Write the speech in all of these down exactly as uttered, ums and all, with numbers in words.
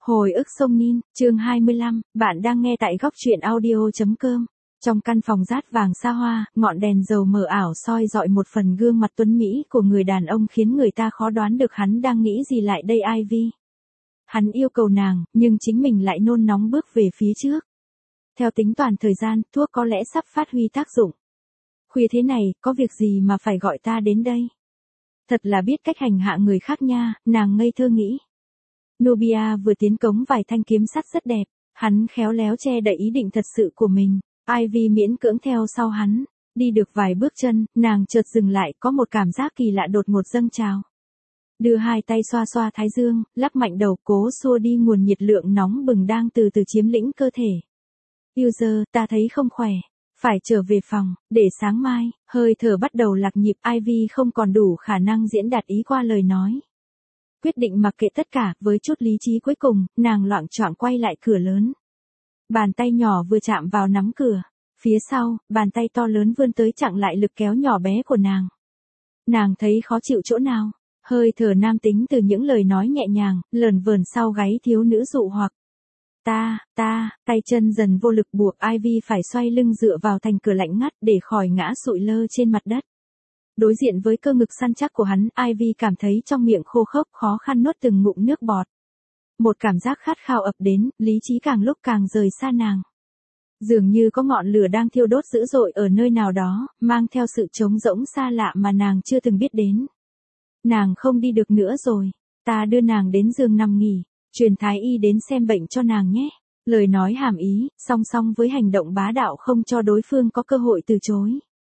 Hồi ức sông Nin, chương hai mươi lăm, bạn đang nghe tại góc truyện audio.com. Trong căn phòng rát vàng xa hoa, ngọn đèn dầu mờ ảo soi dọi một phần gương mặt tuấn Mỹ của người đàn ông khiến người ta khó đoán được hắn đang nghĩ gì lại đây Ivy. Hắn yêu cầu nàng, nhưng chính mình lại nôn nóng bước về phía trước. Theo tính toán thời gian, thuốc có lẽ sắp phát huy tác dụng. Khuya thế này, có việc gì mà phải gọi ta đến đây? Thật là biết cách hành hạ người khác nha, nàng ngây thơ nghĩ. Nubia vừa tiến cống vài thanh kiếm sắt rất đẹp, hắn khéo léo che đậy ý định thật sự của mình. Ivy miễn cưỡng theo sau hắn, đi được vài bước chân, nàng chợt dừng lại, có một cảm giác kỳ lạ đột ngột dâng trào. Đưa hai tay xoa xoa thái dương, lắc mạnh đầu cố xua đi nguồn nhiệt lượng nóng bừng đang từ từ chiếm lĩnh cơ thể. User, ta thấy không khỏe, phải trở về phòng, để sáng mai, hơi thở bắt đầu lạc nhịp. Ivy không còn đủ khả năng diễn đạt ý qua lời nói. Quyết định mặc kệ tất cả, với chút lý trí cuối cùng, nàng loạng choạng quay lại cửa lớn. Bàn tay nhỏ vừa chạm vào nắm cửa, phía sau, bàn tay to lớn vươn tới chặn lại lực kéo nhỏ bé của nàng. Nàng thấy khó chịu chỗ nào, hơi thở nam tính từ những lời nói nhẹ nhàng, lờn vờn sau gáy thiếu nữ dụ hoặc. Ta, ta, tay chân dần vô lực buộc Ivy phải xoay lưng dựa vào thành cửa lạnh ngắt để khỏi ngã sụi lơ trên mặt đất. Đối diện với cơ ngực săn chắc của hắn, Ivy cảm thấy trong miệng khô khốc khó khăn nuốt từng ngụm nước bọt. Một cảm giác khát khao ập đến, lý trí càng lúc càng rời xa nàng. Dường như có ngọn lửa đang thiêu đốt dữ dội ở nơi nào đó, mang theo sự trống rỗng xa lạ mà nàng chưa từng biết đến. Nàng không đi được nữa rồi, ta đưa nàng đến giường nằm nghỉ, truyền thái y đến xem bệnh cho nàng nhé. Lời nói hàm ý, song song với hành động bá đạo không cho đối phương có cơ hội từ chối.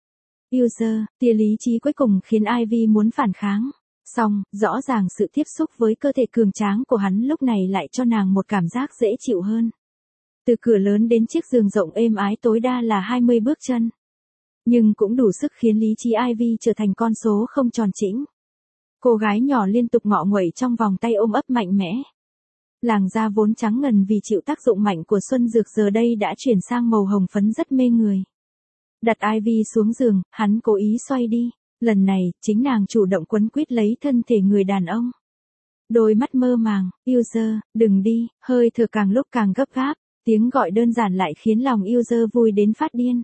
User, tia lý trí cuối cùng khiến Ivy muốn phản kháng. Song, rõ ràng sự tiếp xúc với cơ thể cường tráng của hắn lúc này lại cho nàng một cảm giác dễ chịu hơn. Từ cửa lớn đến chiếc giường rộng êm ái tối đa là hai mươi bước chân. Nhưng cũng đủ sức khiến lý trí Ivy trở thành con số không tròn chỉnh. Cô gái nhỏ liên tục ngọ nguậy trong vòng tay ôm ấp mạnh mẽ. Làn da vốn trắng ngần vì chịu tác dụng mạnh của xuân dược giờ đây đã chuyển sang màu hồng phấn rất mê người. Đặt Ivy xuống giường, hắn cố ý xoay đi. Lần này, chính nàng chủ động quấn quýt lấy thân thể người đàn ông. Đôi mắt mơ màng, User, đừng đi, hơi thở càng lúc càng gấp gáp, tiếng gọi đơn giản lại khiến lòng User vui đến phát điên.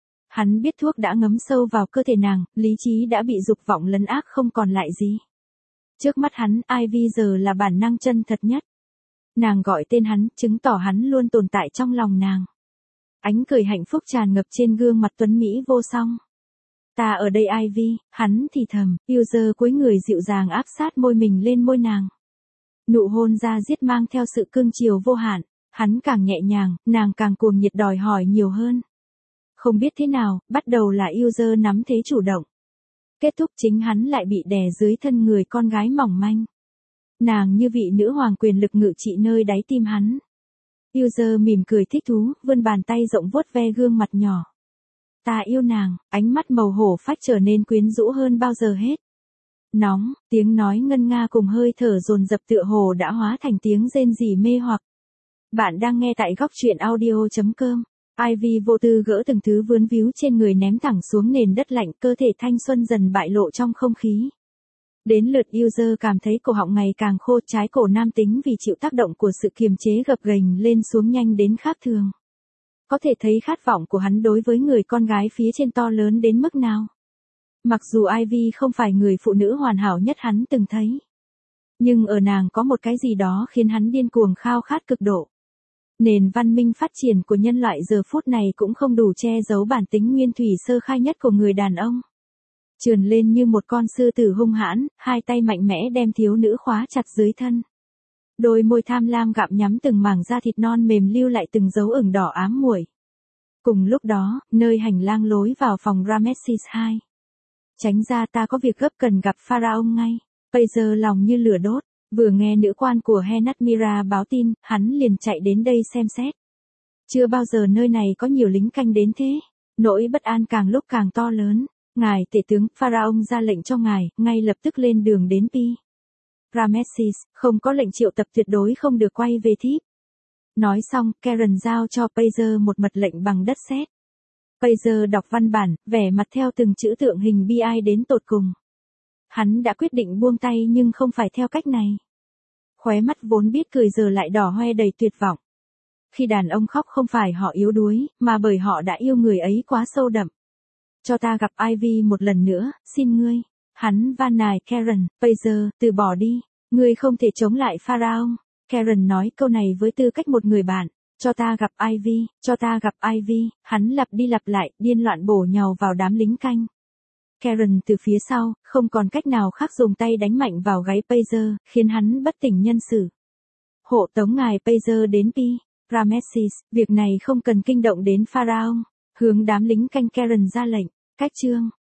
Hắn biết thuốc đã ngấm sâu vào cơ thể nàng, lý trí đã bị dục vọng lấn ác không còn lại gì. Trước mắt hắn, Ivy giờ là bản năng chân thật nhất. Nàng gọi tên hắn, chứng tỏ hắn luôn tồn tại trong lòng nàng. Ánh cười hạnh phúc tràn ngập trên gương mặt tuấn Mỹ vô song. Ta ở đây Ivy, hắn thì thầm, User cúi người dịu dàng áp sát môi mình lên môi nàng. Nụ hôn ra diết mang theo sự cưng chiều vô hạn, hắn càng nhẹ nhàng, nàng càng cuồng nhiệt đòi hỏi nhiều hơn. Không biết thế nào, bắt đầu là User nắm thế chủ động. Kết thúc chính hắn lại bị đè dưới thân người con gái mỏng manh. Nàng như vị nữ hoàng quyền lực ngự trị nơi đáy tim hắn. User mỉm cười thích thú, vươn bàn tay rộng vuốt ve gương mặt nhỏ. Ta yêu nàng, ánh mắt màu hổ phách trở nên quyến rũ hơn bao giờ hết. Nóng, tiếng nói ngân nga cùng hơi thở dồn dập tựa hồ đã hóa thành tiếng rên rỉ mê hoặc. Bạn đang nghe tại góc truyện audio.com. Ivy vô tư gỡ từng thứ vướn víu trên người ném thẳng xuống nền đất lạnh, cơ thể thanh xuân dần bại lộ trong không khí. Đến lượt User cảm thấy cổ họng ngày càng khô, trái cổ nam tính vì chịu tác động của sự kiềm chế gập ghềnh lên xuống nhanh đến khác thường. Có thể thấy khát vọng của hắn đối với người con gái phía trên to lớn đến mức nào. Mặc dù Ivy không phải người phụ nữ hoàn hảo nhất hắn từng thấy. Nhưng ở nàng có một cái gì đó khiến hắn điên cuồng khao khát cực độ. Nền văn minh phát triển của nhân loại giờ phút này cũng không đủ che giấu bản tính nguyên thủy sơ khai nhất của người đàn ông. Trườn lên như một con sư tử hung hãn, hai tay mạnh mẽ đem thiếu nữ khóa chặt dưới thân. Đôi môi tham lam gặm nhắm từng mảng da thịt non mềm lưu lại từng dấu ửng đỏ ám muội. Cùng lúc đó, nơi hành lang lối vào phòng Ramesses hai. Tránh ra, ta có việc gấp cần gặp Pharaoh ngay. Bây giờ lòng như lửa đốt, vừa nghe nữ quan của Henatmira báo tin, hắn liền chạy đến đây xem xét. Chưa bao giờ nơi này có nhiều lính canh đến thế. Nỗi bất an càng lúc càng to lớn. Ngài tể tướng, Pharaoh ra lệnh cho ngài, ngay lập tức lên đường đến Pi. Ramesses, không có lệnh triệu tập tuyệt đối không được quay về Thíp. Nói xong, Karen giao cho Pager một mật lệnh bằng đất sét. Pager đọc văn bản, vẻ mặt theo từng chữ tượng hình bi ai đến tột cùng. Hắn đã quyết định buông tay nhưng không phải theo cách này. Khóe mắt vốn biết cười giờ lại đỏ hoe đầy tuyệt vọng. Khi đàn ông khóc không phải họ yếu đuối, mà bởi họ đã yêu người ấy quá sâu đậm. Cho ta gặp Ivy một lần nữa, xin ngươi. Hắn van nài Karen, bây giờ, từ bỏ đi. Ngươi không thể chống lại Pharaoh. Karen nói câu này với tư cách một người bạn. Cho ta gặp Ivy, cho ta gặp Ivy. Hắn lặp đi lặp lại, điên loạn bổ nhào vào đám lính canh. Karen từ phía sau, không còn cách nào khác dùng tay đánh mạnh vào gáy Pazer, khiến hắn bất tỉnh nhân sự. Hộ tống ngài Pazer đến Pi. Rameses, việc này không cần kinh động đến Pharaoh. Hướng đám lính canh Karen ra lệnh. Cách chương